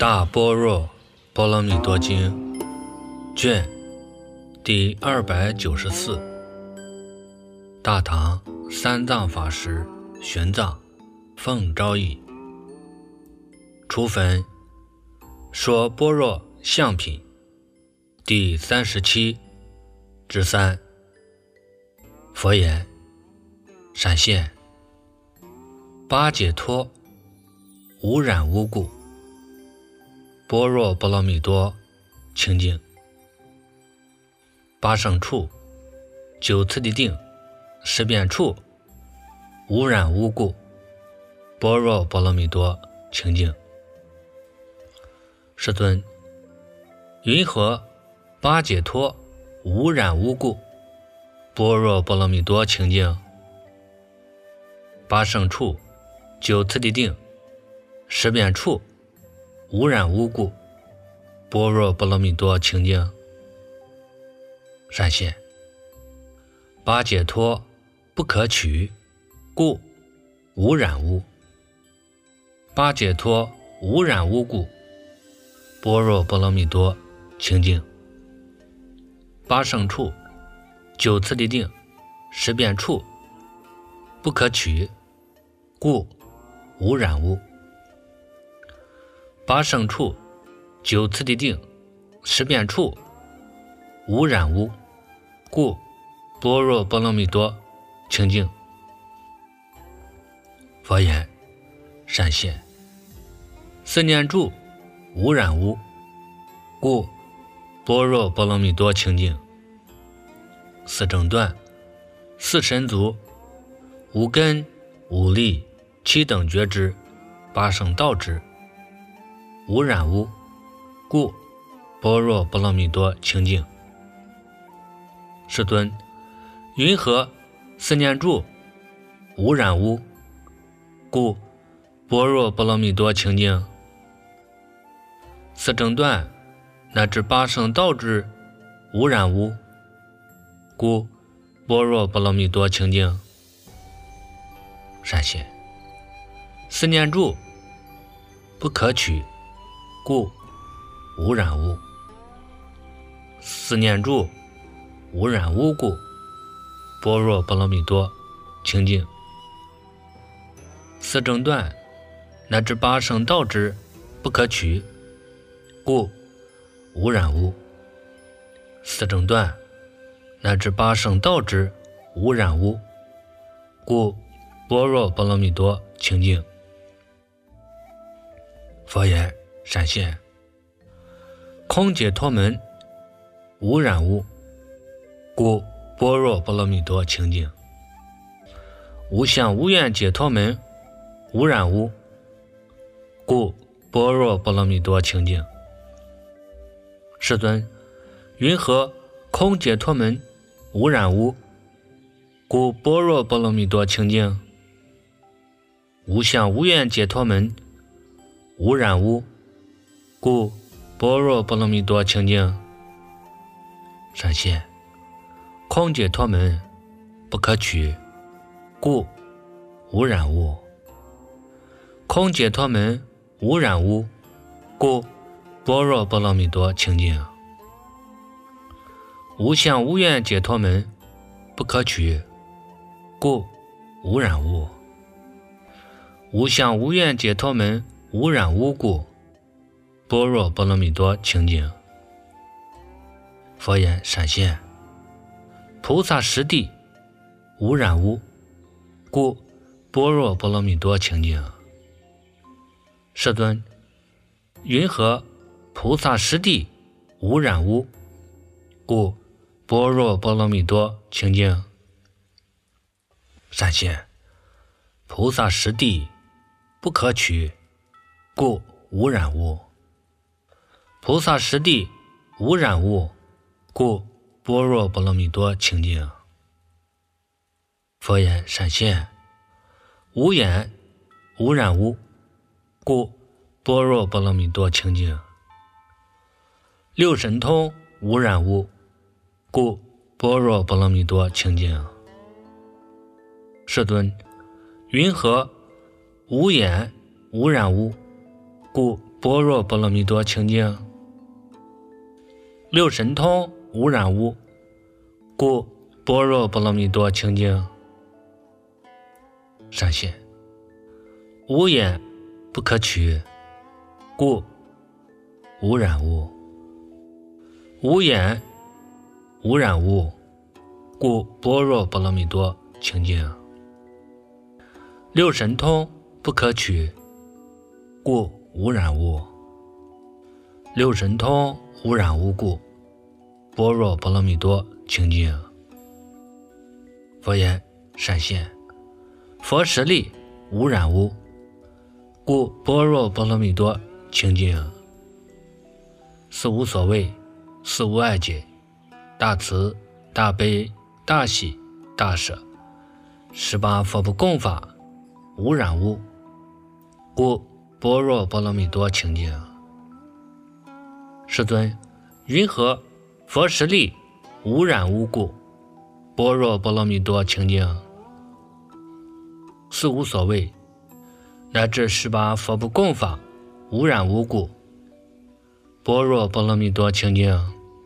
大般若波罗蜜多经卷第294，大唐三藏法师玄奘奉诏译，初分说般若相品第37之3。佛言：闪现，八解脱，无染无故，般若波罗蜜多清净，八胜处，九次第定，十遍处，无染无故，般若波罗蜜多清净。世尊，云何八解脱，无染无故，般若波罗蜜多清净？八胜处，九次第定，十遍处，无染无故，般若波罗蜜多清净。闪现，八解脱不可取，故无染污。八解脱无染污故，般若波罗蜜多清净。八胜处，九次第定，十遍处，不可取，故无染污。八胜处，九次第定，十遍处，无染污，故般若波罗蜜多清净。佛言：闪现，四念住，无染污，故般若波罗蜜多清净。四正断，四神足，五根，五力，七等觉知，八圣道知，无染污，故般若波罗蜜多清净。世尊，云何四念住，无染污，故般若波罗蜜多清净？四正断乃至八圣道知，无染污，故般若波罗蜜多清净。闪现，四念住不可取，故无染污。四念住无染污故，般若波罗蜜多清净。四正断乃至八圣道知不可取，故无染污。四正断乃至八圣道知无染污，故般若波罗蜜多清净。佛言：闪现，空解脱门，无染污，故般若波罗蜜多清净。无相无愿解脱门，无染污，故般若波罗蜜多清净。世尊，云何空解脱门，无染污，故般若波罗蜜多清净？无相无愿解脱门，无染污，故般若波罗蜜多清净。闪现，空解脱门不可取，故无染污。空解脱门无染污，故般若波罗蜜多清净。无相无愿解脱门不可取，故无染污。无相无愿解脱门无染污故，般若波罗蜜多清净。佛言：闪现，菩萨实地无染污，故般若波罗蜜多清净。世尊，云何菩萨实地无染污，故般若波罗蜜多清净？闪现，菩萨实地不可取，故无染污。菩萨实地无染污，故般若波罗蜜多清净。佛言：闪现，无眼无染污，故般若波罗蜜多清净。六神通无染污，故般若波罗蜜多清净。世尊，云何无眼无染污，故般若波罗蜜多清净。六神通无染污，故般若波罗蜜多清净。闪现无眼不可取，故无染污。无眼无染污，故般若波罗蜜多清净。六神通不可取，故无染污。六神通无染污故，般若波罗蜜多清净。佛言：闪现佛实力无染污，故般若波罗蜜多清净。四无所谓，四无碍解，大慈大悲大喜大舍，18佛不共法无染污，故般若波罗蜜多清净。世尊，云何佛实力无染污故，般若波罗蜜多清净？四无所谓，乃至18佛不共法无染污故，般若波罗蜜多清净。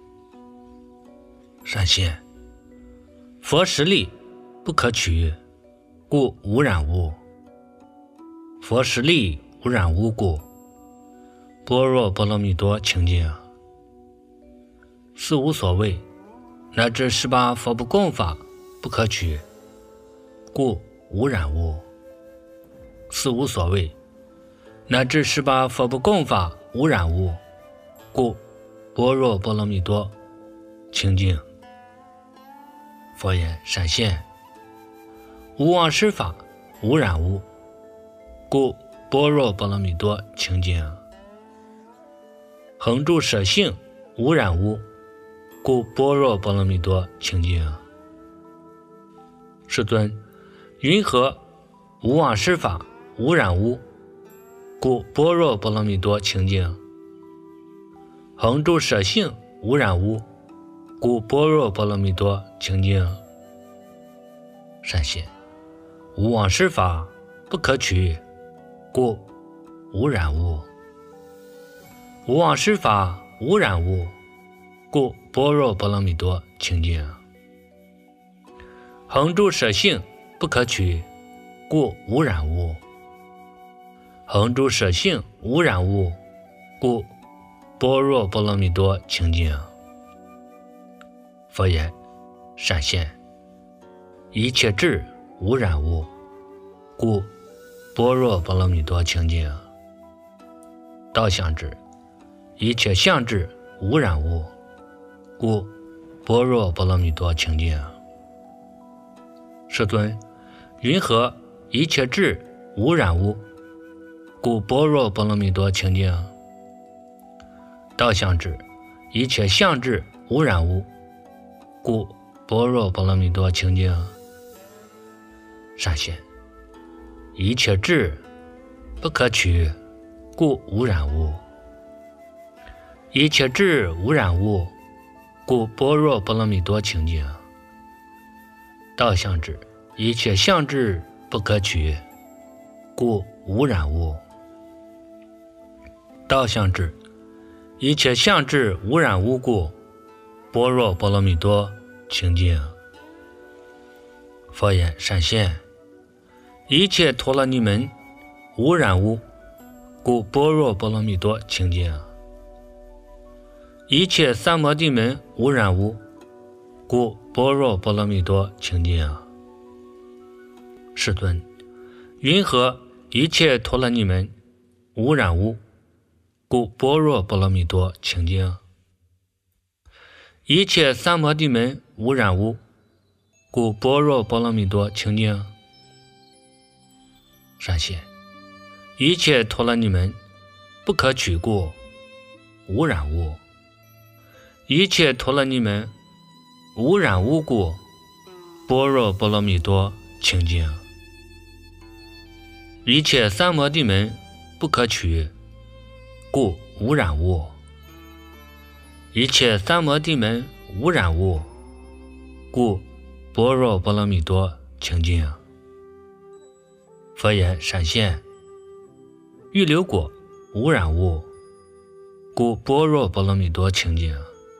闪现佛实力不可取，故无染污。佛实力无染污故，般若波罗蜜多清净。四无所谓，乃至18佛不共法不可取，故无染污。四无所谓，乃至18佛不共法无染污，故般若波罗蜜多清净。佛言：闪现无妄施法无染污，故般若波罗蜜多清净。恒住舍性无染污，故般若波罗蜜多清净。世尊，云何无妄施法无染污，故般若波罗蜜多清净？恒住舍性无染污，故般若波罗蜜多清净。闪现无妄施法不可取，故无染污。无妄施法无染污，故般若波罗蜜多清净。恒住舍性不可取，故无染污。恒住舍性无染污，故般若波罗蜜多清净。佛言：闪现一切智无染污，故般若波罗蜜多清净。道相智一切相智无染污，故般若波罗蜜多清净。世尊，云何一切智无染污，故般若波罗蜜多清净？道相智一切相智无染污，故般若波罗蜜多清净。闪现一切智不可取，故无染污。一切智无染污，故般若波罗蜜多清净。道相智一切相智不可取，故无染污。道相智一切相智无染污故，般若波罗蜜多清净。佛言：闪现一切陀罗尼门无染污，故般若波罗蜜多清净。一切三摩地门无染污，故般若波罗蜜多清净。世尊，云何一切陀罗尼门无染污，故般若波罗蜜多清净？一切三摩地门无染污，故般若波罗蜜多清净。闪现一切陀罗尼门不可取故，无染污。一切陀罗尼门无染污故，般若波罗蜜多清净。一切三摩地门不可取，故无染污。一切三摩地门无染污，故般若波罗蜜多清净。佛言：闪现欲流果无染污， 故般若波罗蜜多清净。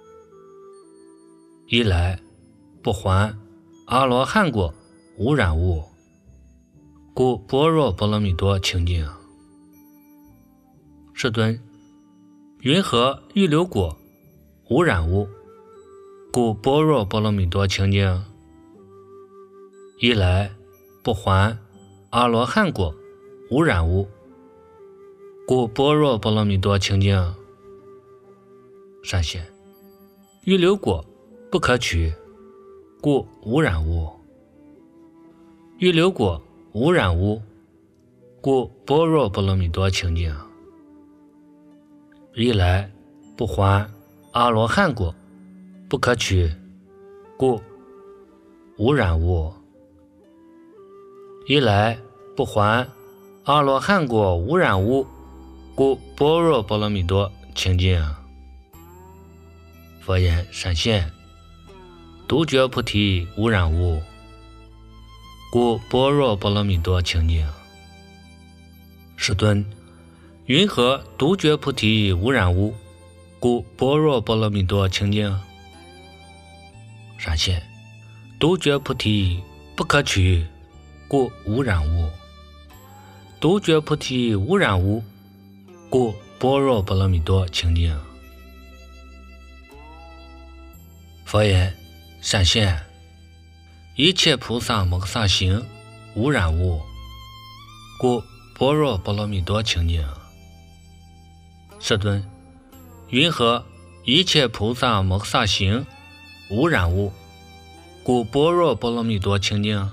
一来不还阿罗汉果无染物，故般若波罗蜜多清净。世尊，云何预流果无染物，故般若波罗蜜多清净。一来不还阿罗汉果无染物，故般若波罗蜜多清净。善现，预流果不可取，故无染物。预流果无染物，故般若波罗蜜多清净。一来不还阿罗汉果不可取，故无染物。一来不还阿罗汉果无染物，故般若波罗蜜多清净。佛言：善现，独觉菩提无染物，故般若波罗蜜多清净。世尊，云何独觉菩提无染物，故般若波罗蜜多清净。善现，独觉菩提不可取，故无染物。独觉菩提无染物，故般若波罗蜜多清净。佛言：善现，一切菩萨摩诃萨行无染物，故般若波罗蜜多清净。世尊，云何一切菩萨摩诃萨行无染物，故般若波罗蜜多清净。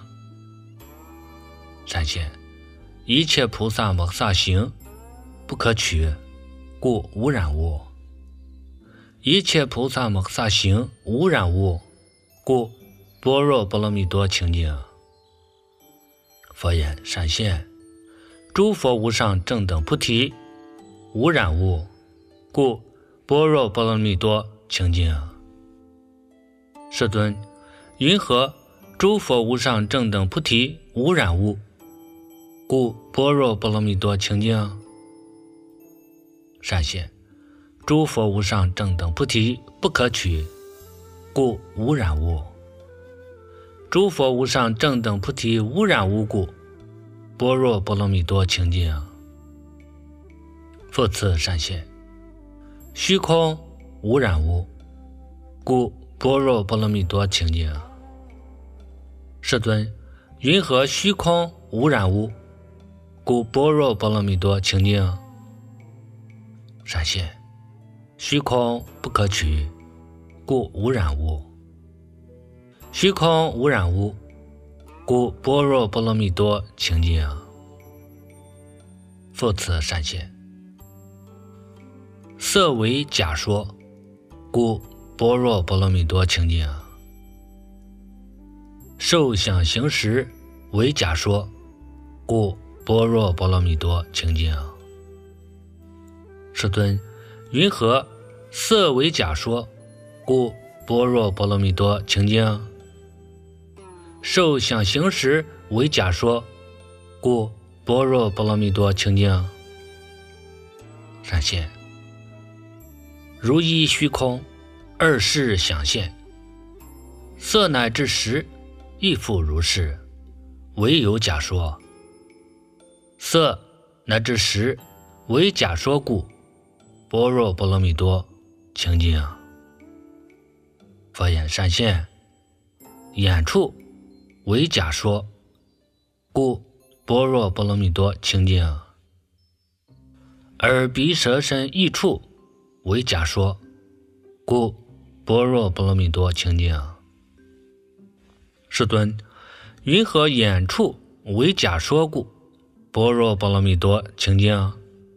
善现，一切菩萨摩诃萨行不可取，故无染物。一切菩萨摩诃萨行无染物，故般若波罗蜜多清净。佛言：善现，诸佛无上正等菩提无染物，故般若波罗蜜多清净。世尊，云何诸佛无上正等菩提无染物，故般若波罗蜜多清净。善现，诸佛无上正等菩提不可取，故无染物。诸佛无上正等菩提无染物故，般若波罗蜜多清净。复次善现，虚空无染物，故般若波罗蜜多清净。世尊，云何虚空无染物，故般若波罗蜜多清净。善现，虚空不可取，故无染物。虚空无染物，故般若波罗蜜多清净。复次善现，色为假说，故般若波罗蜜多清净。受想行识为假说，故般若波罗蜜多清净。世尊，云何色为假说，故般若波罗蜜多清净。受想行识为假说，故般若波罗蜜多清净。善现，如一虚空，二事想现，色乃至识亦复如是，唯有假说。色乃至识为假说故，般若波罗蜜多清净。佛言：善现，眼处为假说，故般若波罗蜜多清净。耳鼻舌身意处为假说，故般若波罗蜜多清净。世尊，云何眼处为假说故，般若波罗蜜多清净。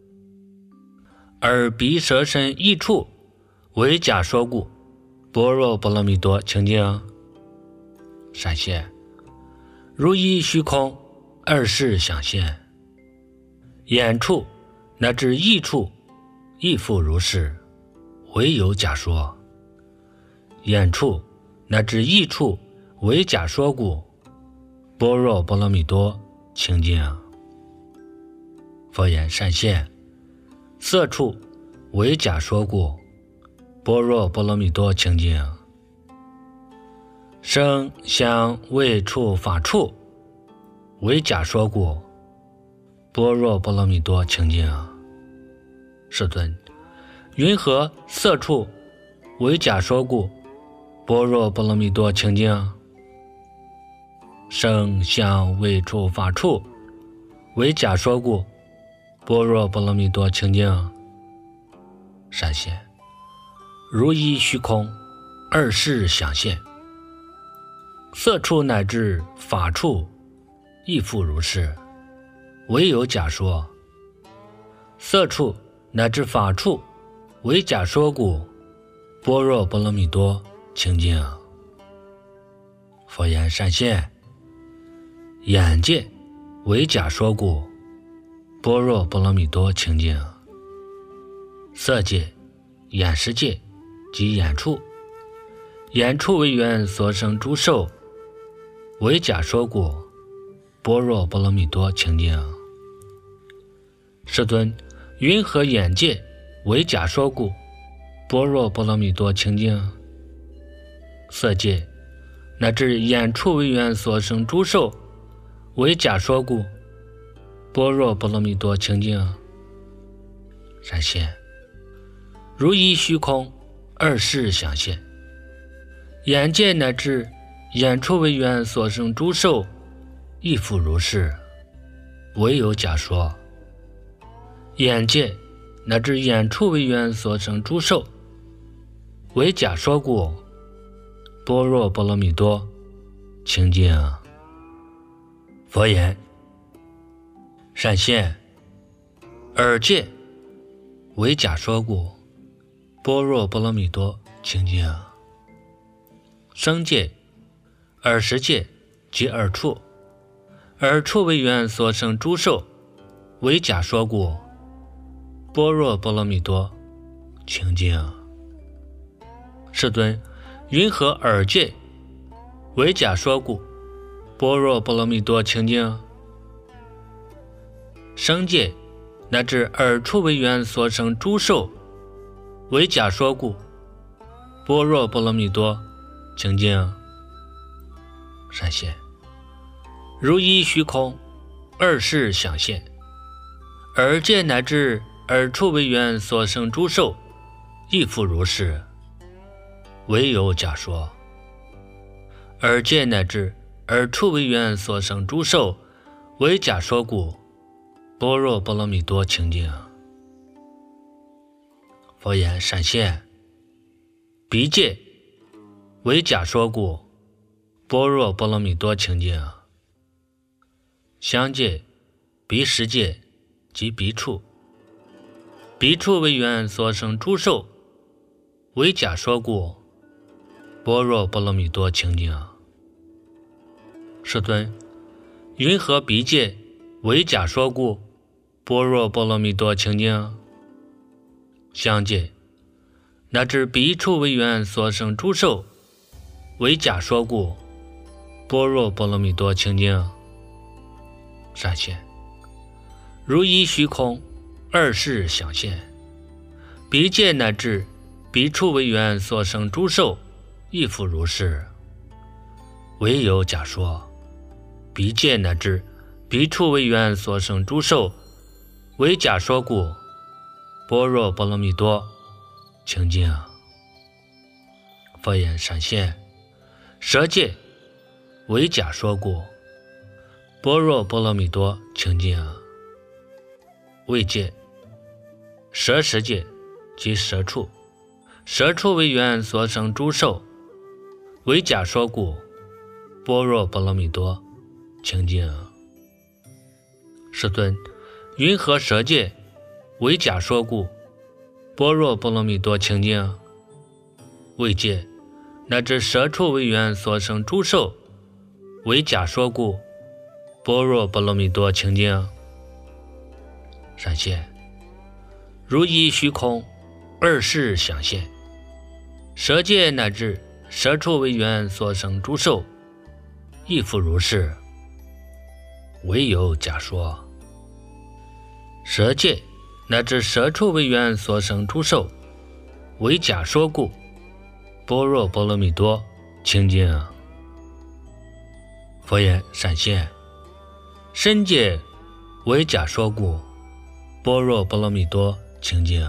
耳鼻舌身意处为假说故，般若波罗蜜多清净。善现，如一虚空，二事想现，眼处乃至意处亦复如是，唯有假说。眼处乃至意处为假说故，般若波罗蜜多清净。佛言：善现，色处为假说故，般若波罗蜜多清净。声香味触法处，为假说故，般若波罗蜜多清净。世尊，云何色处，为假说故，般若波罗蜜多清净。声香味触法处，为假说故，般若波罗蜜多清净。闪现，如一虚空，二世想现。色处乃至法处，亦复如是，唯有假说。色处乃至法处，为假说故，般若波罗蜜多清净。佛言：闪现，眼界为假说故，般若波罗蜜多清净。色界、眼识界及眼处，眼处为缘所生诸受，为假说故，般若波罗蜜多清净。世尊，云何眼界为假说故，般若波罗蜜多清净。色界乃至眼处为缘所生诸受，为假说故，般若波罗蜜多清净。闪现，如一虚空，二世想现。眼界乃至眼处为缘所生诸受，亦复如是，唯有假说。眼界乃至眼处为缘所生诸受，为假说故，般若波罗蜜多清净。佛言：闪现，耳界为假说故，般若波罗蜜多清净。声界、耳识界及耳处，耳处为缘所生诸受，为假说故，般若波罗蜜多清净。世尊，云何耳界为假说故，般若波罗蜜多清净。声界乃至耳处为缘所生诸受，为假说故，般若波罗蜜多清净。闪现，如一虚空，二世想现。耳界乃至耳处为缘所生诸受，亦复如是，唯有假说。耳界乃至耳处为缘所生诸受，为假说故，般若波罗蜜多清净。佛言：闪现，鼻界为假说故，般若波罗蜜多清净。香界、鼻识界及鼻处，鼻处为缘所生诸受，为假说故，般若波罗蜜多清净。世尊，云何鼻界为假说故，般若波罗蜜多清净。香界乃至鼻处为缘所生诸受，为假说故，般若波罗蜜多清净。闪现，如一虚空，二世想现。鼻界乃至鼻处为缘所生诸受，亦复如是，唯有假说。鼻界乃至鼻处为缘所生诸受，为假说故，般若波罗蜜多清净。佛言：闪现，舌界为假说故，般若波罗蜜多清净。味界、舌识界及舌处，舌处为缘所生诸受，为假说故，般若波罗蜜多清净。世尊，云何舌界为假说故，般若波罗蜜多清净。味界乃至舌处为缘所生诸受，为假说故，般若波罗蜜多清净。闪现，如一虚空，二世想现。舌界乃至舌处为缘所生诸受，亦复如是，唯有假说。舌界乃至舍处为缘所生诸受，为假说故，般若波罗蜜多清净。佛言：闪现，身界为假说故，般若波罗蜜多清净。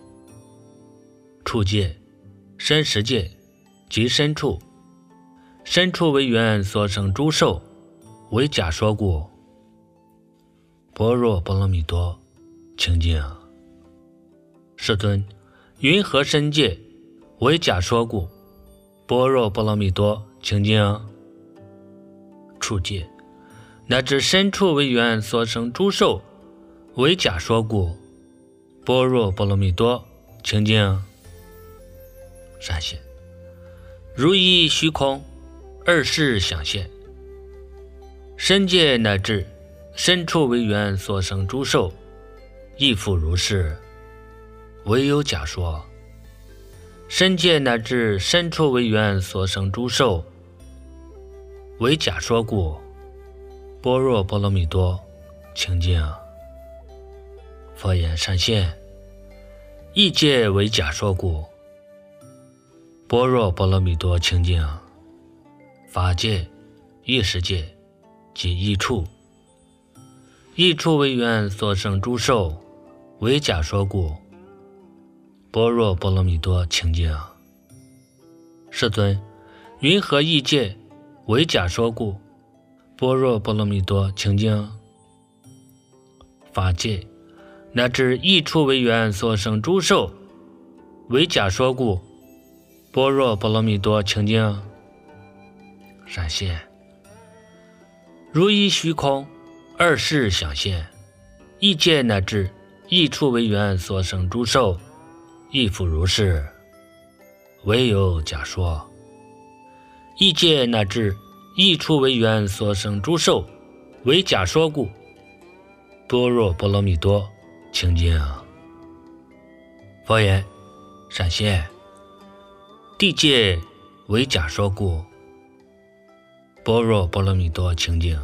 处界、身识界即身处，身处为缘所生诸受，为假说故，般若波罗蜜多清净。世尊，云何身界为假说故，般若波罗蜜多清净。处界乃至身处为缘所生诸受，为假说故，般若波罗蜜多清净。闪现，如意虚空，二事响现。身界乃至身处为缘所生诸受，亦复如是，唯有假说。身界乃至身处为缘所生诸受，为假说故，般若波罗蜜多清净。佛言：闪现，异界为假说故，般若波罗蜜多清净。法界、意识界即异处，异处为缘所生诸受，为假说故，般若波罗蜜多清净。世尊，云何异界为假说故，般若波罗蜜多清净。法界乃至异处为缘所生诸受，为假说故，般若波罗蜜多清净。闪现，如一虚空，二事响现。异界乃至异处为缘所生诸受，亦复如是，唯有假说。异界乃至异处为缘所生诸受，为假说故，般若波罗蜜多清净。佛言：闪现，地界为假说故，般若波罗蜜多清净。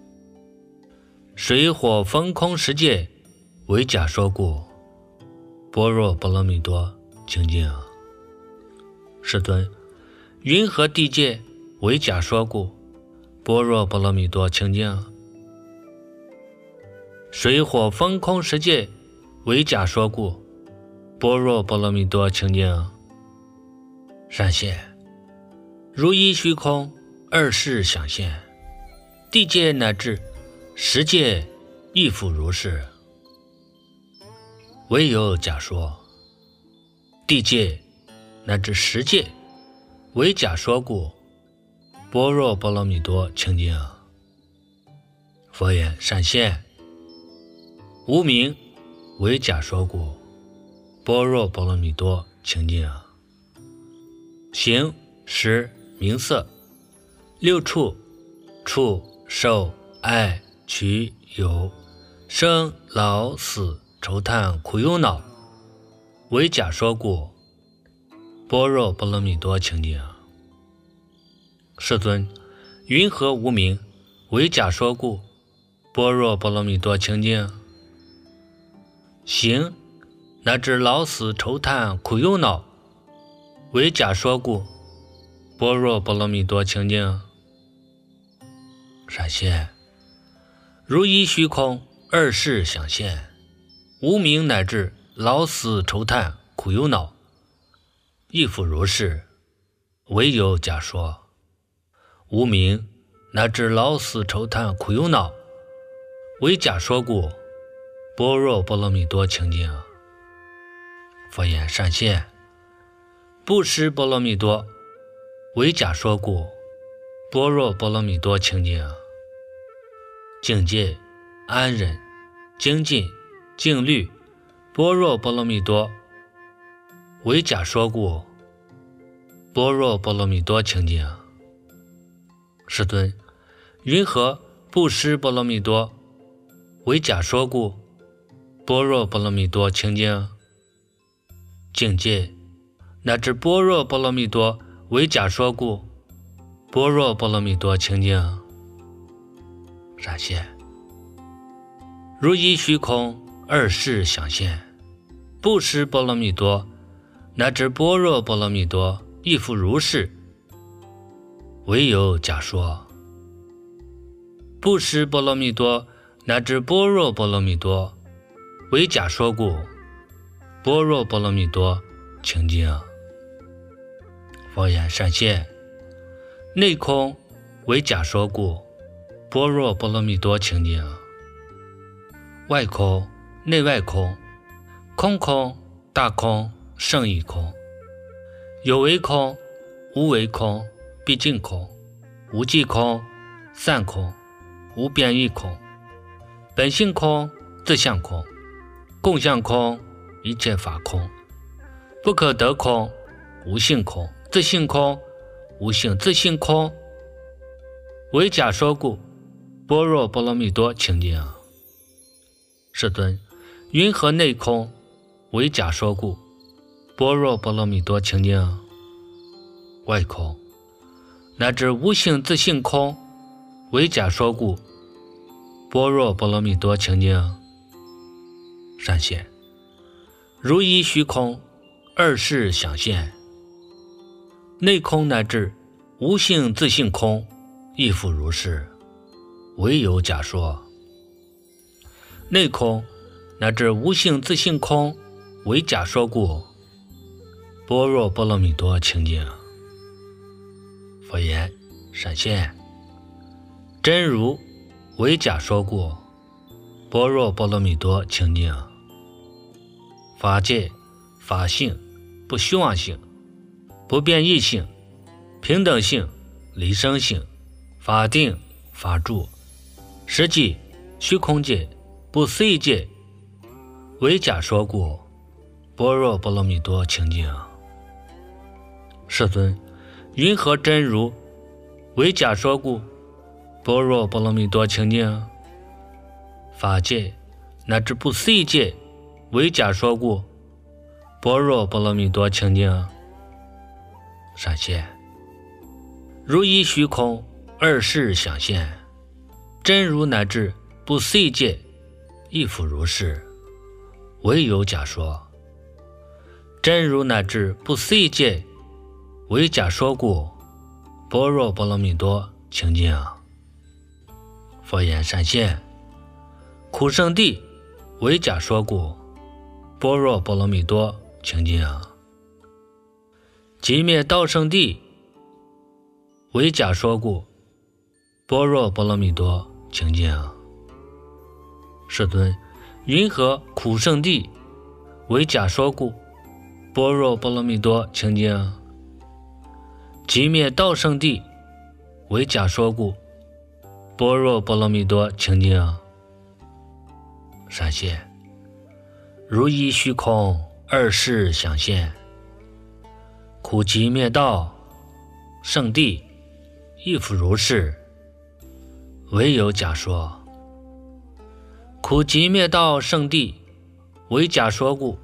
水火风空十界为假说故，般若波罗蜜多清净。世尊，云何地界为假说故，般若波罗蜜多清净。水火风空十界为假说故，般若波罗蜜多清净。闪现，如一虚空，二事响现。地界乃至十界亦复如是，唯有假说。地界乃至十界为假说故，般若波罗蜜多清净。佛言：闪现，无明为假说故，般若波罗蜜多清净。形、识、名色六处，触、受、爱、取、有，生、老、死、愁叹、苦忧恼，为假说故，般若波罗蜜多清净。世尊，云何无明为假说故，般若波罗蜜多清净。形乃至老死愁叹苦忧恼，为假说故，般若波罗蜜多清净。闪现，如一虚空，二事响现。无明乃至老死愁叹苦忧恼，亦复如是，唯有假说。无明乃至老死愁叹苦忧恼，为假说故，般若波罗蜜多清净。佛言：闪现，布施波罗蜜多为假说故，般若波罗蜜多清净。境界、安忍、精进、静虑、般若波罗蜜多为假说故，般若波罗蜜多清净。世尊，云何布施波罗蜜多为假说故，般若波罗蜜多清净。境界乃至般若波罗蜜多为假说故，般若波罗蜜多清净。闪现，如一虚空，二事响现。 不识波罗蜜多，乃至般若波罗蜜多，亦复如是，唯有假说。不识波罗蜜多，乃至般若波罗蜜多，为假说故，般若波罗蜜多清净。佛言：善现，内空为假说故，般若波罗蜜多清净。外空、内外空，空空、大空、胜义空，有为空、无为空、毕竟空、无记空、散空、无变异空，本性空、自相空、共相空、一切法空，不可得空、无性空、自性空、无性自性空，为假说故，般若波罗蜜多清净。世尊，云何内空为假说故，般若波罗蜜多清净？外空乃至无性自性空为假说故，般若波罗蜜多清净。善现，如一虚空，二事响现，内空乃至无性自性空，亦复如是，唯有假说。内空乃至无性自性空为假说故，般若波罗蜜多清净。佛言：善现，真如为假说故，般若波罗蜜多清净。法界、法性、不虚妄性、不变异性、平等性、离生性、法定、法住、实际、虚空界、不思议界，为假说故，般若波罗蜜多清净。世尊，云何真如为假说故，般若波罗蜜多清净？法界乃至不思议界为假说故，般若波罗蜜多清净。善现，如一虚空，二事响现，真如乃至不思议界，亦复如是，唯有假说。真如乃至不思议界为假说故，般若波罗蜜多清净。佛言：善现，苦圣地为假说故，般若波罗蜜多清净。寂灭道圣地为假说故，般若波罗蜜多清净。世尊，云何苦圣地为假说故，般若波罗蜜多清净？寂灭道圣地为假说故，般若波罗蜜多清净。善现，如一虚空，二事响现，苦寂灭道圣地，亦复如是，唯有假说。苦寂灭道圣地为假说故，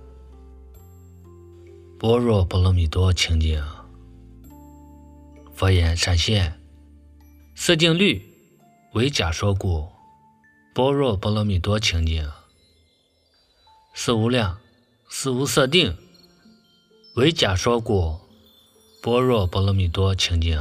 般若波罗蜜多清净。佛言：善现，四境律为假说故，般若波罗蜜多清净。四无量、四无色定为假说故，般若波罗蜜多清净。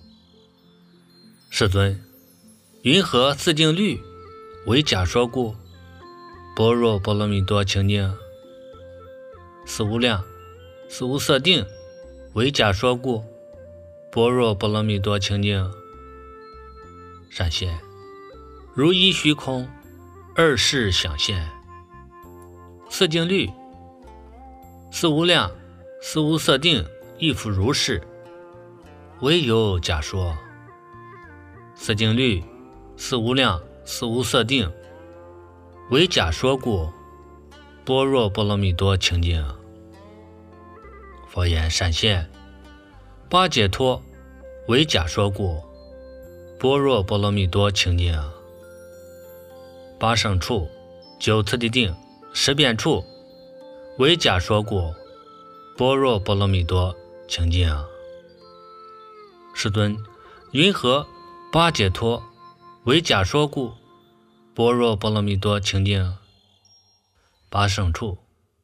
世尊，云何四境律为假说故，般若波罗蜜多清净？四无量、四无色定为假说故，般若波罗蜜多清净。善现，如一虚空，二事响现，四境律、四无量、四无色定，亦复如是，唯有假说。四境律、四无量、四无色定为假说故，般若波罗蜜多清净。佛言：善现，八解脱为假说故，般若波罗蜜多清净。八胜处、九次第定、十遍处为假说故，般若波罗蜜多清净。世尊，云何八解脱为假说故，般若波罗蜜多清净？八胜处、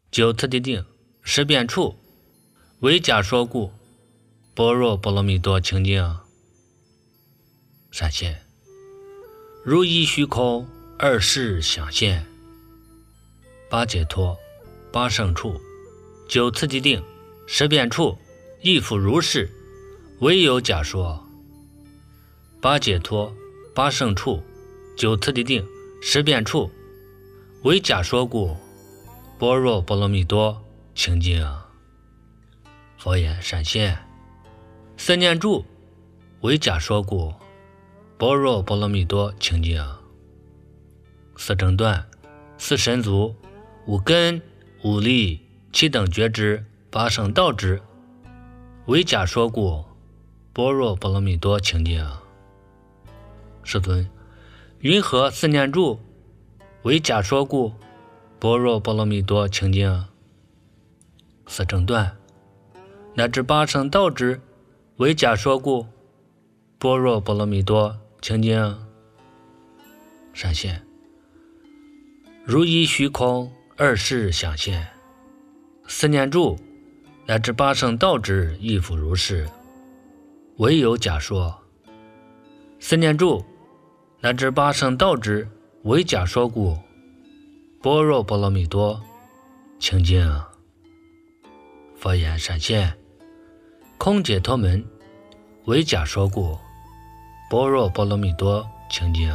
九次第定，十遍处，为假说故，般若波罗蜜多清净闪现，如一虚空，二事响现，八解脱，八胜处，九次第定，十遍处，亦复如是，唯有假说。八解脱，八胜处，九次第定，十遍处，为假说故，般若波罗蜜多清净。佛言：闪现，四念住，为假说故，般若波罗蜜多清净。四正断，四神足，五根，五力，七等觉知，八圣道知，为假说故，般若波罗蜜多清净。世尊，云何四念住，为假说故，般若波罗蜜多清净？四正断，乃至八圣道知，为假说故，般若波罗蜜多清净。闪现，如一虚空，二事响现，四念住，乃至八圣道知，亦复如是，唯有假说。四念住，乃至八圣道知，为假说故，般若波罗蜜多清净。佛言：闪现，空解脱门，为假说故，般若波罗蜜多清净。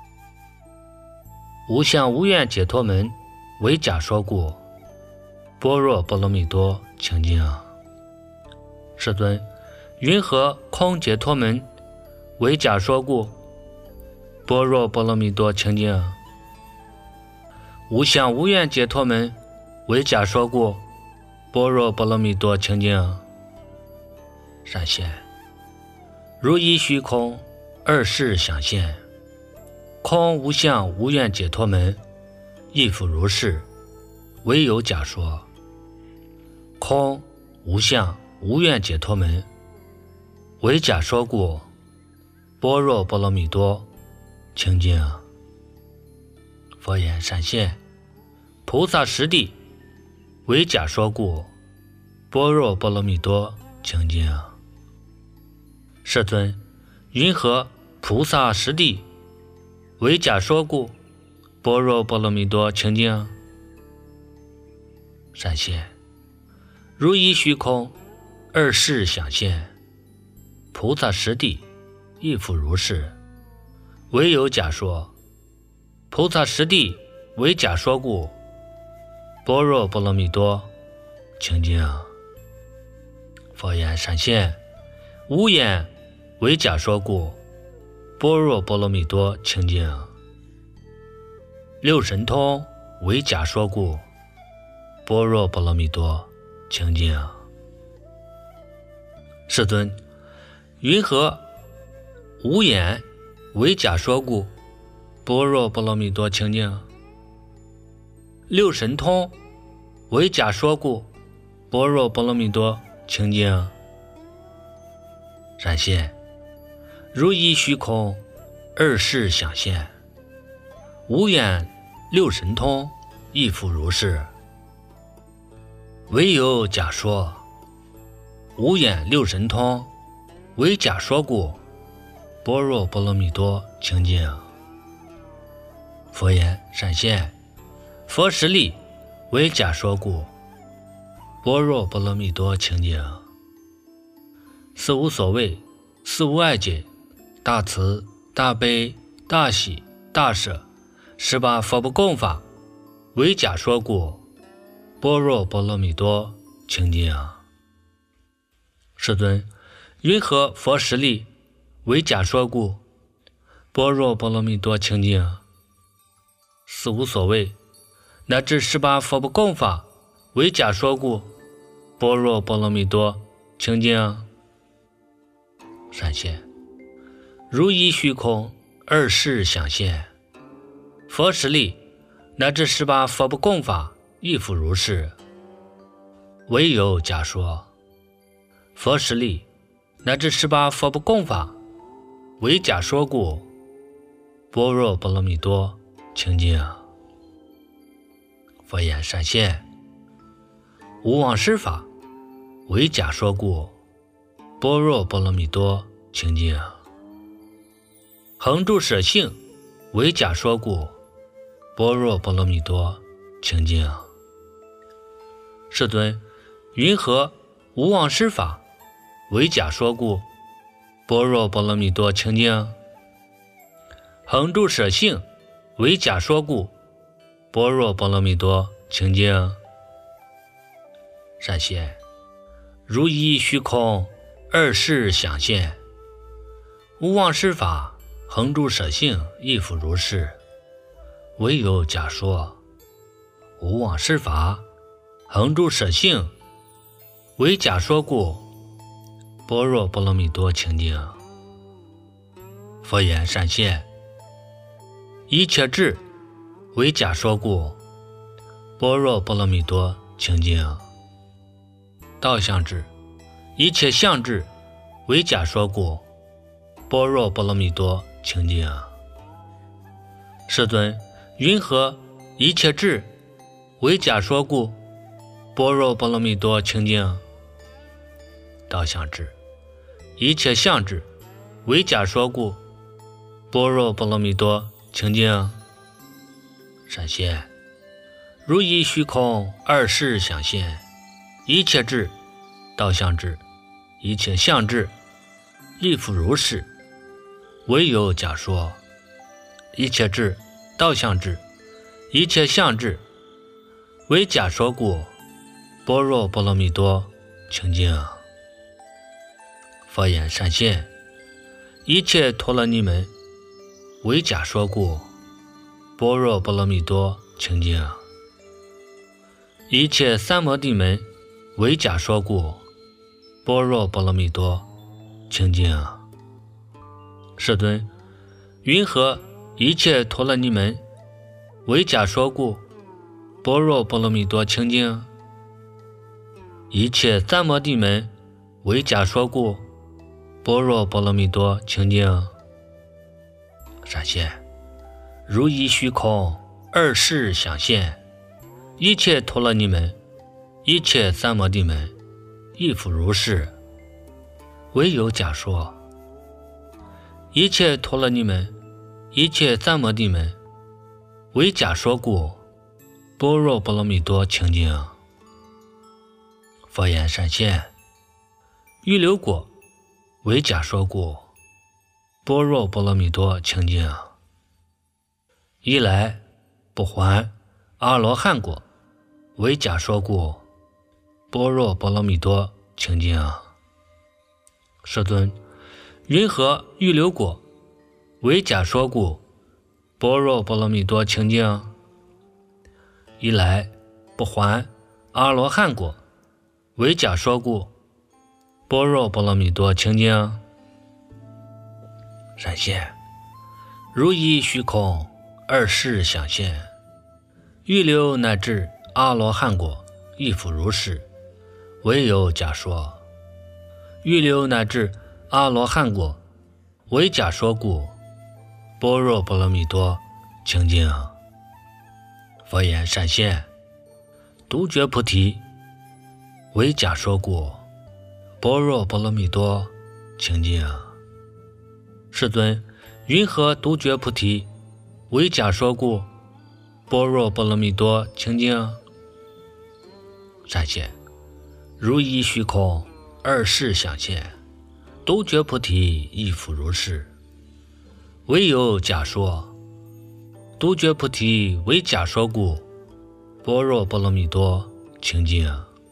无相无愿解脱门，为假说故，般若波罗蜜多清净。世尊，云何空解脱门，为假说故，般若波罗蜜多清净？无相无愿解脱门，为假说故，般若波罗蜜多清净。闪现，如一虚空，二事响现，空无相无愿解脱门，亦复如是，唯有假说。空无相无愿解脱门，为假说故，般若波罗蜜多清净。佛言：闪现，菩萨实地，为假说故，般若波罗蜜多清净。世尊，云何菩萨实地，为假说故，般若波罗蜜多清净？闪现，如一虚空，二事响现，菩萨实地，亦复如是，唯有假说。菩萨实地，为假说故，般若波罗蜜多清净。佛言：闪现，无眼，为假说故，般若波罗蜜多清净。六神通，为假说故，般若波罗蜜多清净。世尊，云何无眼，为假说故，般若波罗蜜多清净？六神通，为假说故，般若波罗蜜多清净。闪现，如一虚空，二事响现，无眼六神通，亦复如是，唯有假说。无眼六神通，为假说故，般若波罗蜜多清净。佛言：闪现，佛实力，为假说故，般若波罗蜜多清净。四无所谓，四无碍解，大慈大悲大喜大舍，18佛不共法，为假说故，般若波罗蜜多清净。世尊，云何佛实力，为假说故，般若波罗蜜多清净？四无所谓，乃至18佛不共法，为假说故，般若波罗蜜多清净。闪现，如一虚空，二事响现，佛实力，乃至18佛不共法，亦复如是，唯有假说。佛实力，乃至18佛不共法，为假说故，般若波罗蜜多清净。佛言：闪现， 无妄施法，为假说故，般若波罗蜜多清净。恒住舍性，为假说故，般若波罗蜜多清净。世尊，云何无妄施法，为假说故，般若波罗蜜多清净？恒住舍性，为假说故，般若波罗蜜多清净。善现，如一虚空，二事响现。无妄施法，恒住舍性，亦复如是。唯有假说。无妄施法，恒住舍性，为假说故，般若波罗蜜多清净。佛言：善现，一切智，为假说故，般若波罗蜜多清净。道相智，一切相智，为假说故，般若波罗蜜多清净。世尊，云何一切智，为假说故，般若波罗蜜多清净？道相智，一切相智，为假说故，般若波罗蜜多清净。善现，如一虚空，二事响现。一切智，道相智，一切相智，亦复如是。唯有假说。一切智，道相智，一切相智，为假说故，般若波罗蜜多清净。佛言：善现，一切陀罗尼门，为假说故，般若波罗蜜多清净。一切三摩地门，为假说故，般若波罗蜜多清净。世尊，云何一切陀罗尼门，为假说故，般若波罗蜜多清净？一切三摩地门，为假说故，般若波罗蜜多清净。善现，如一虚空，二事响现。一切陀罗尼门，一切三摩地门，亦复如是。唯有假说。一切陀罗尼门，一切三摩地门，为假说故，般若波罗蜜多清净。佛言：善现，预流果，为假说故，般若波罗蜜多清净。一来不还阿罗汉果，为假说故，般若波罗蜜多清净。世尊，云何预流果，为假说故，般若波罗蜜多清净？一来不还阿罗汉果，为假说故，般若波罗蜜多清净。善现，如一虚空，二事响现。预流乃至阿罗汉果，亦复如是。唯有假说。预流乃至阿罗汉果，为假说故，般若波罗蜜多清净。佛言：善现，独觉菩提，为假说故，般若波罗蜜多清净。世尊，云何独觉菩提，为假说故，般若波罗蜜多清净？善现，如一虚空，二事响现。独觉菩提，亦复如是。唯有假说。独觉菩提，为假说故，般若波罗蜜多清净。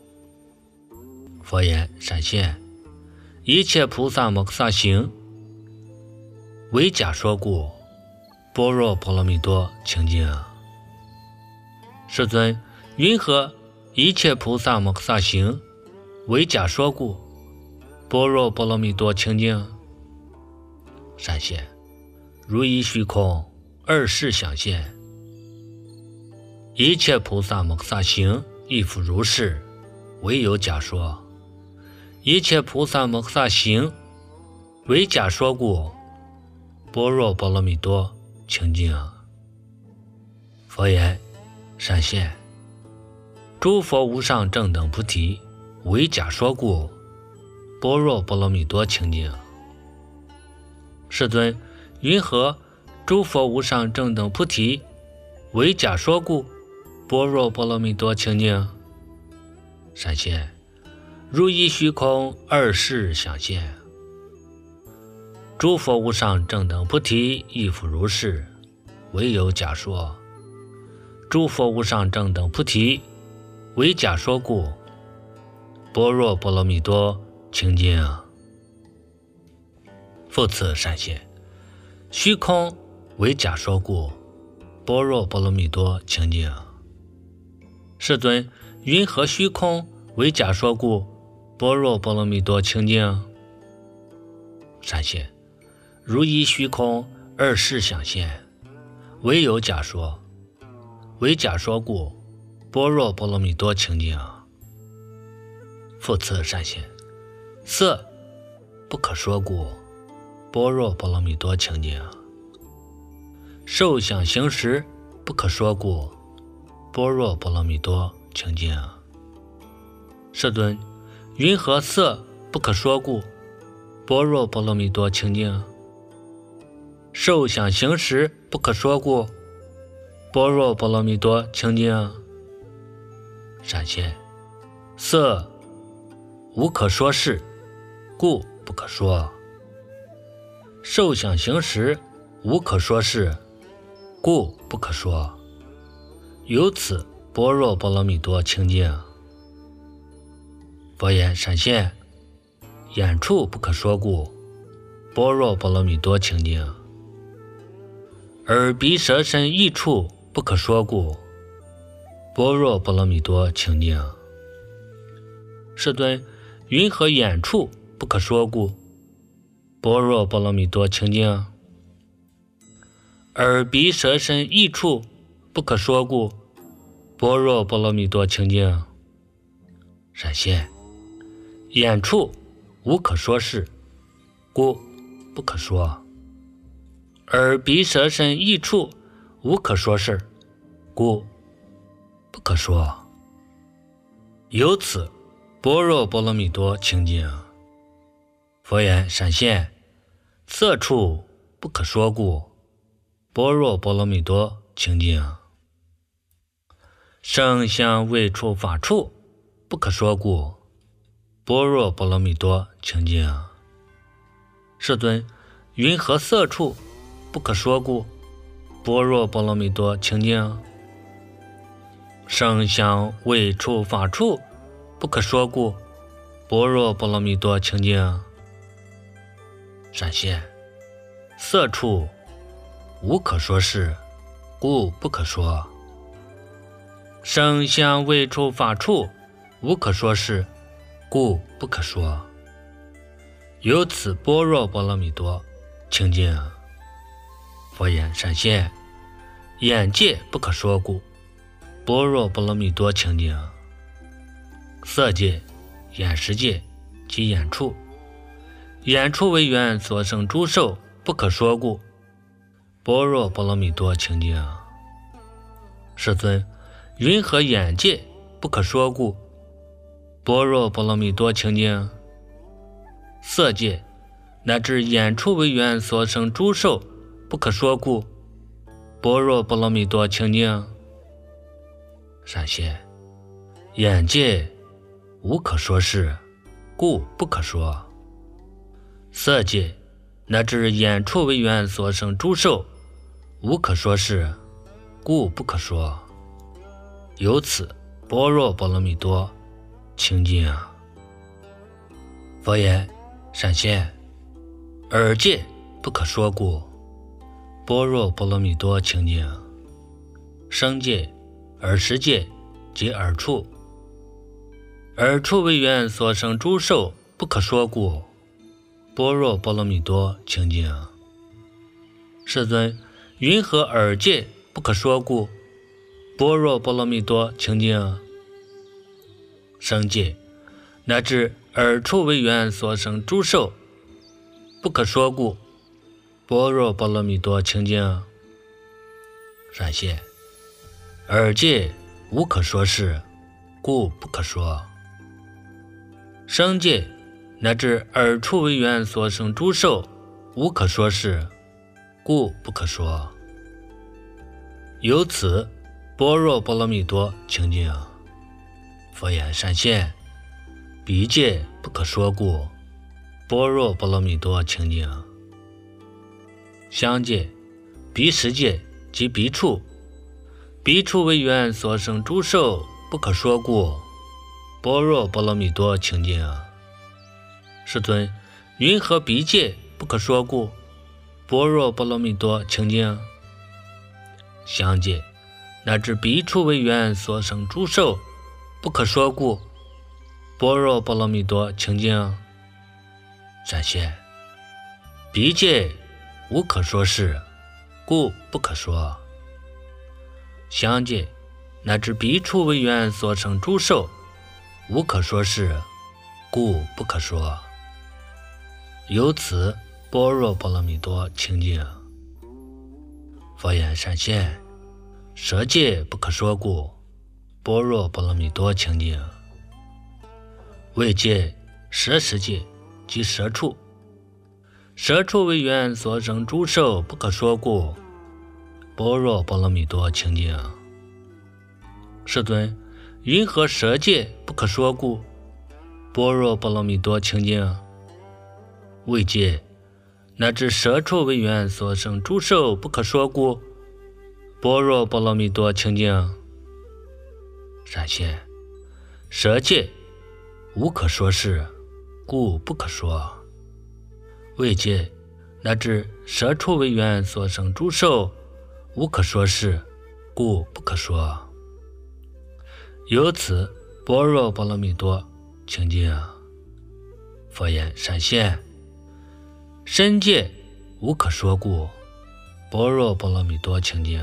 佛言：善现，一切菩萨摩诃萨行，为假说故，般若波罗蜜多清净。世尊，云何一切菩萨摩诃萨行，为假说故，般若波罗蜜多清净？善现，如一虚空，二事响现。一切菩萨摩诃萨行，亦复如是。唯有假说。一切菩萨摩诃萨行，为假说故，般若波罗蜜多清净。佛言：善现， 诸佛无上正等菩提，为假说故，般若波罗蜜多清净。世尊，云何诸佛无上正等菩提，为假说故，般若波罗蜜多清净？闪现，如一虚空，二世相现。诸佛无上正等菩提，亦复如是，唯有假说。诸佛无上正等菩提，为假说故，般若波罗蜜多清净。复次闪现，虚空为假说故，般若波罗蜜多清净。世尊，云何虚空为假说故，般若波罗蜜多清净？闪现，如一虚空，二世相现，唯有假说。为假说故，般若波罗蜜多清净。复次闪现，色不可说故，般若波罗蜜多清净。受想行识不可说故，般若波罗蜜多清净。世尊，云何色不可说故，般若波罗蜜多清净？受想行识不可说故，般若波罗蜜多清净。闪现，色无可说事，故不可说。受想行识无可说事，故不可说。由此般若波罗蜜多清净。佛言：闪现，眼处不可说故，般若波罗蜜多清净。耳鼻舌身意处不可说故，般若波罗蜜多清净。世尊，云何眼处不可说故，般若波罗蜜多清净？耳鼻舌身意处不可说故，般若波罗蜜多清净。闪现，眼处无可说事，故不可说。耳鼻舌身意处无可说事，故不可说。由此般若波罗蜜多清净。佛言：闪现，色处不可说故，般若波罗蜜多清净。声香味触法处不可说故，般若波罗蜜多清净。世尊，云何色处不可说故，般若波罗蜜多清净？声香味触法处不可说故，般若波罗蜜多清净。闪现，色处无可说事，故不可说。声香味触法处无可说事，故不可说。由此般若波罗蜜多清净。佛言：闪现，眼界不可说故，般若波罗蜜多清净。色界、眼识界及眼处，眼处为缘所生诸受不可说故，般若波罗蜜多清净。世尊，云何眼界不可说故，般若波罗蜜多清净？色界乃至眼处为缘所生诸受不可说故，般若波罗蜜多清净。闪现，眼界无可说事，故不可说。色界乃至眼处为缘所生诸受无可说事，故不可说。由此般若波罗蜜多清净。佛言：闪现，耳界不可说故，般若波罗蜜多清净。声界、耳识界及耳处，耳处为缘所生诸受不可说故，般若波罗蜜多清净。世尊，云何耳界不可说故，般若波罗蜜多清净？声界乃至耳处为缘所生诸受不可说故，般若波罗蜜多清净。闪现，耳界无可说事， 故不可说。声界乃至耳处为缘所生诸受，无可说是，故不可说。由此般若波罗蜜多清净。佛言：善现，彼界不可说故，般若波罗蜜多清净。相界，彼识界及彼处，彼处为缘所生诸受，不可说故，般若波罗蜜多清净。世尊，云何彼界不可说故，般若波罗蜜多清净？相界，乃至彼处为缘所生诸受，不可说故，般若波罗蜜多清净。善现，彼界无可说是，故不可说。相界，乃至彼处为缘所生诸受，无可说是，故不可说。由此般若波罗蜜多清净。佛言：善现，舍界不可说故，般若波罗蜜多清净。为界、舍识界及舍处，舍处为缘所生诸受，不可说故，般若波罗蜜多清净。世尊，云何舍界不可说故，般若波罗蜜多清净？为界，乃至舍处为缘所生诸受，不可说故，般若波罗蜜多清净。善现，舍界无可说是，故不可说。为界，乃至舍处为缘所生诸受，无可说是，故不可说。由此般若波罗蜜多清净。佛言：善现，身界无可说故，般若波罗蜜多清净。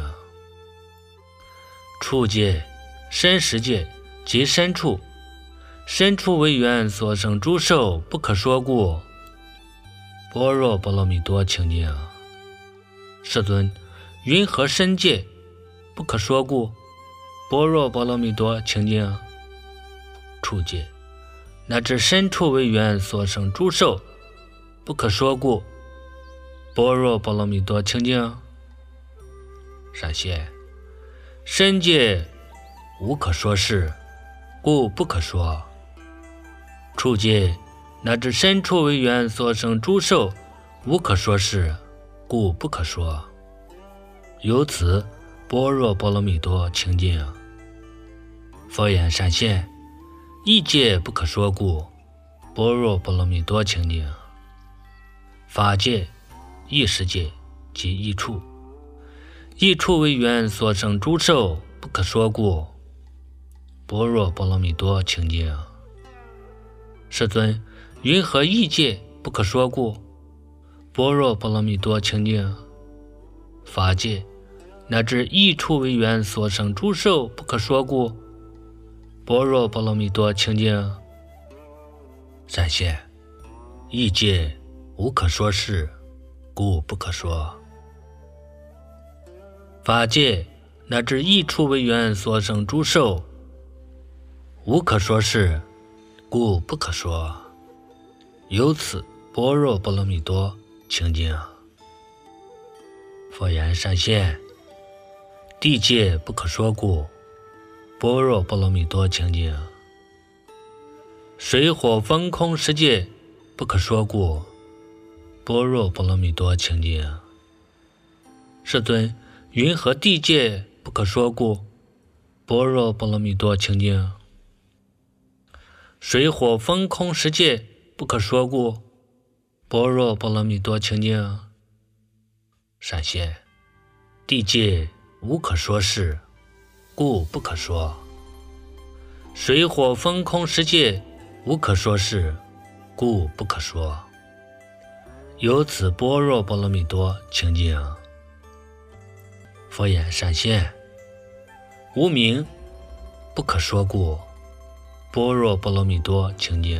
处界、身识界及身处，身处为缘所生诸受，不可说故，般若波罗蜜多清净。世尊，云何身界不可说故，般若波罗蜜多清净？处界，乃至身处为缘所生诸受，不可说故，般若波罗蜜多清净。善现，身界无可说是，故不可说。处界，乃至身处为缘所生诸受，无可说是，故不可说。由此般若波罗蜜多清净。佛言：善现，意界不可说故，般若波罗蜜多清净。法界、意识界及意处，意处为缘所生诸受，不可说故，般若波罗蜜多清净。世尊，云何意界不可说故，般若波罗蜜多清净？法界，乃至意处为缘所生诸受，不可说故，般若波罗蜜多清净。善现，意界无可说是，故不可说。法界，乃至意处为缘所生诸受，无可说是，故不可说。由此般若波罗蜜多清净。佛言：善现，地界不可说故，般若波罗蜜多清净。水火风空识界不可说故，般若波罗蜜多清净。世尊，云何地界不可说故，般若波罗蜜多清净？水火风空识界不可说故，般若波罗蜜多清净。善现，地界无可说是，故不可说。水火风空识界无可说是，故不可说。由此般若波罗蜜多清净。佛言：善现，无明不可说故，般若波罗蜜多清净。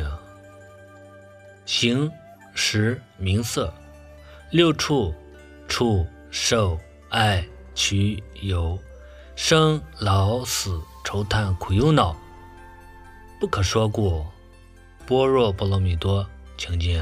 形、识、名色六处，触、受、爱、取、有，生、老、死、愁、叹、苦、忧、恼， 不可说故，般若波罗蜜多清净。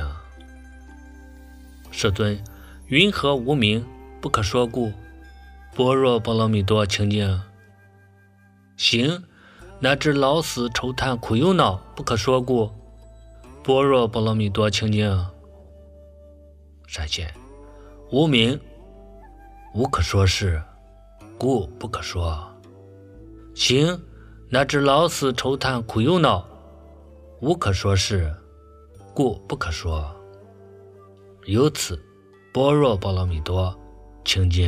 世尊，云何无明，不可说故，般若波罗蜜多清净。行，乃至老死愁叹苦忧恼，不可说故，般若波罗蜜多清净。善现，无明，无可说事，故不可说。行，乃至老死愁叹苦忧恼，无可说事，故不可说。由此般若波罗蜜多清净。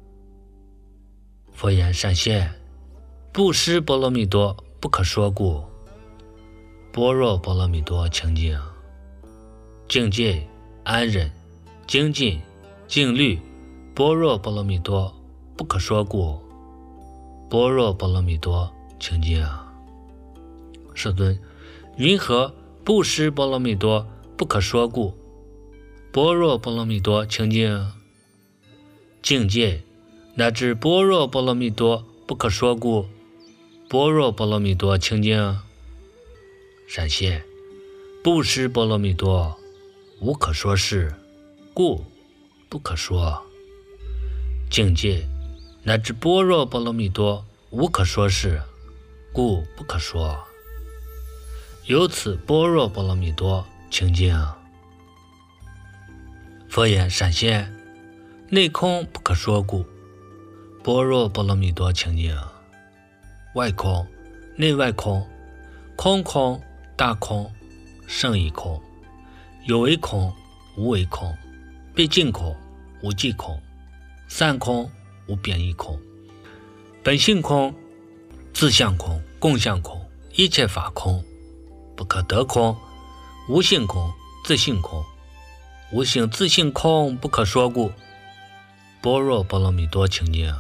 佛言：善现，布施波罗蜜多不可说故，般若波罗蜜多清净。境界、安忍、精进、静虑、般若波罗蜜多不可说故，般若波罗蜜多清净。世尊，云何布施波罗蜜多不可说故，般若波罗蜜多清净。境界，乃至般若波罗蜜多不可说故，般若波罗蜜多清净。善现，布施波罗蜜多无可说事，故不可说。境界，乃至般若波罗蜜多无可说事，故不可说。由此般若波罗蜜多清净。佛言：善现，内空不可说故，般若波罗蜜多清净。外空、内外空、空空、大空、胜义空、有为空、无为空、毕竟空、无际空、散空、无变异空、本性空、自相空、共相空、一切法空、不可得空、无性空、自性空、无性自性空不可说故，般若波罗蜜多清净。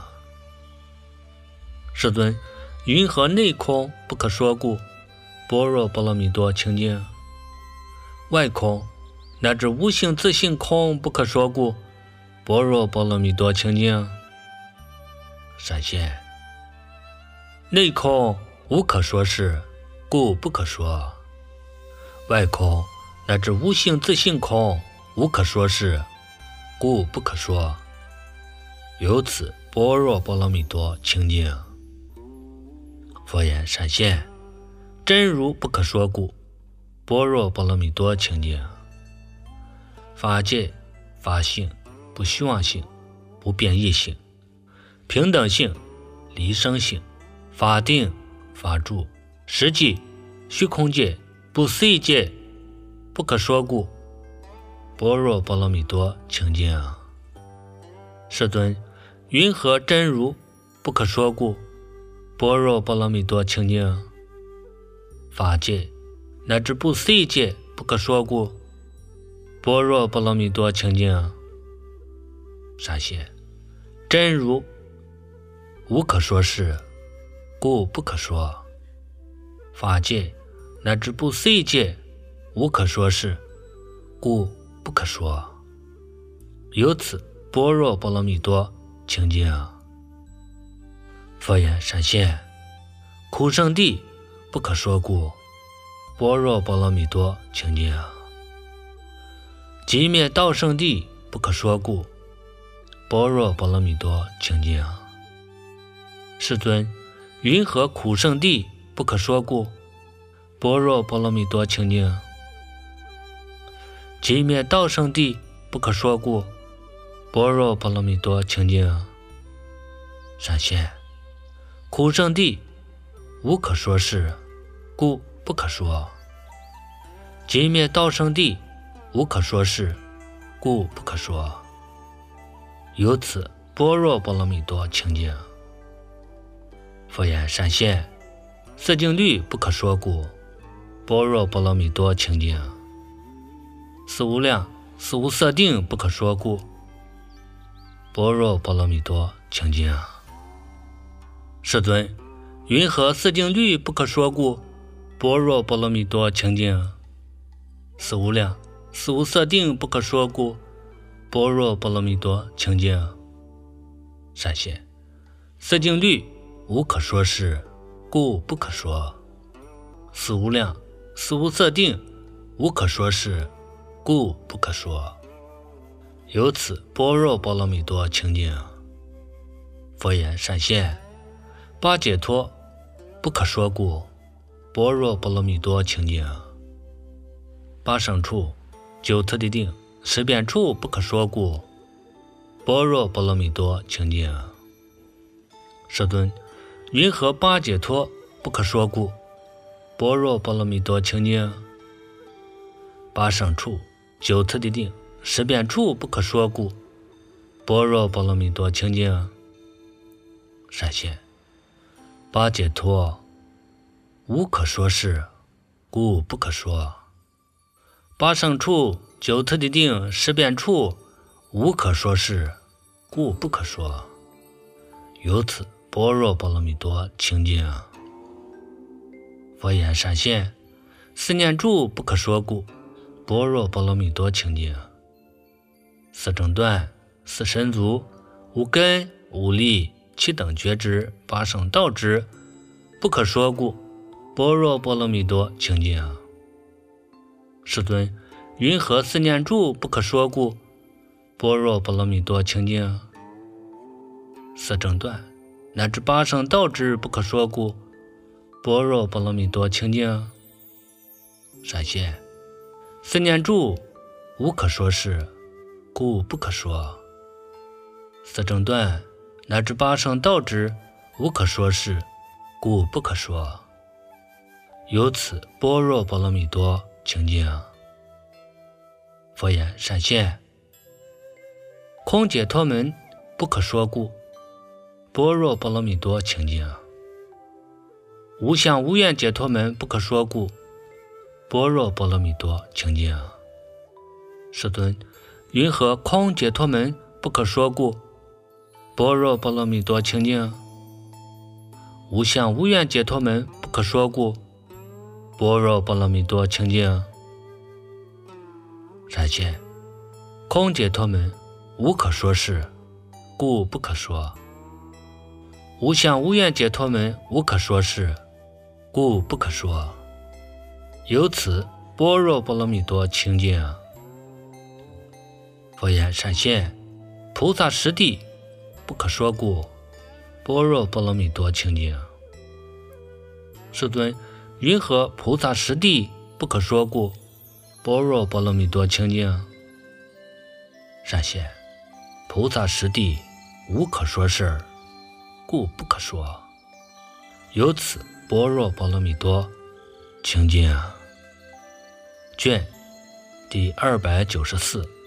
世尊，云何内空不可说故，般若波罗蜜多清净。外空，乃至无性自性空不可说故，般若波罗蜜多清净。善现，内空无可说事，故不可说。外空，乃至无性自性空无可说事，故不可说。由此般若波罗蜜多清净。佛言：善现，真如不可说故，般若波罗蜜多清净。法界、法性、不虚妄性、不变异性、平等性、离生性、法定、法住、实际、虚空界、不思议界不可说故，般若波罗蜜多清净。世尊，云何真如不可说故，般若波罗蜜多清净。法界，乃至不思议界不可说故，般若波罗蜜多清净。善现，真如无可说事，故不可说。法界，乃至不思议界无可说事，故不可说。由此般若波罗蜜多清净。佛言：善现，苦圣地不可说故，般若波罗蜜多清净。寂灭道圣地不可说故，般若波罗蜜多清净。世尊，云何苦圣地不可说故，般若波罗蜜多清净。寂灭道圣地不可说故，般若波罗蜜多清净。善现，苦圣地无可说事，故不可说。寂灭道圣地无可说事，故不可说。由此般若波罗蜜多清净。佛言：善现，色净律不可说故，般若波罗蜜多清净。四无量、四无色定不可说故，般若波罗蜜多清净。世尊，云何四净律不可说故，般若波罗蜜多清净。四无量、四无色定不可说故，般若波罗蜜多清净。善现，四净律无可说事，故不可说。 思无量，思无色定，无可说是，故不可说。由此般若波罗蜜多清净。佛言：善现，八解脱不可说故，般若波罗蜜多清净。八胜处，九特地定，十遍处不可说故，般若波罗蜜多清净。世尊，云何八解脱不可说故，般若波罗蜜多清净？八胜处，九特地定，十遍处不可说故，般若波罗蜜多清净。善现，八解脱无可说是，故不可说。八胜处，九特地定，十遍处无可说是，故不可说。由此般若波罗蜜多清净。佛言：善现，四念住不可说故，般若波罗蜜多清净。四正断，四神足，五根，五力，七等觉知，八圣道知，不可说故，般若波罗蜜多清净。世尊，云何四念住不可说故，般若波罗蜜多清净？四正断，乃至八圣道知不可说故，般若波罗蜜多清净。善现，四念住无可说是，故不可说。四正断，乃至八圣道知无可说是，故不可说。由此般若波罗蜜多清净。佛言：善现，空解脱门不可说故，般若波罗蜜多清净。无相无愿解脱门不可说故，般若波罗蜜多清净。世尊，云何空解脱门不可说故，般若波罗蜜多清净？无相无愿解脱门不可说故，般若波罗蜜多清净。善现，空解脱门无可说是，故不可说。无相无愿解脱门无可说是，故不可说。由此般若波罗蜜多清净。佛言：善现，菩萨实地不可说故，般若波罗蜜多清净。世尊，云何菩萨实地不可说故，般若波罗蜜多清净？善现，菩萨实地无可说事，故不可说。由此般若波罗蜜多清净。卷第294。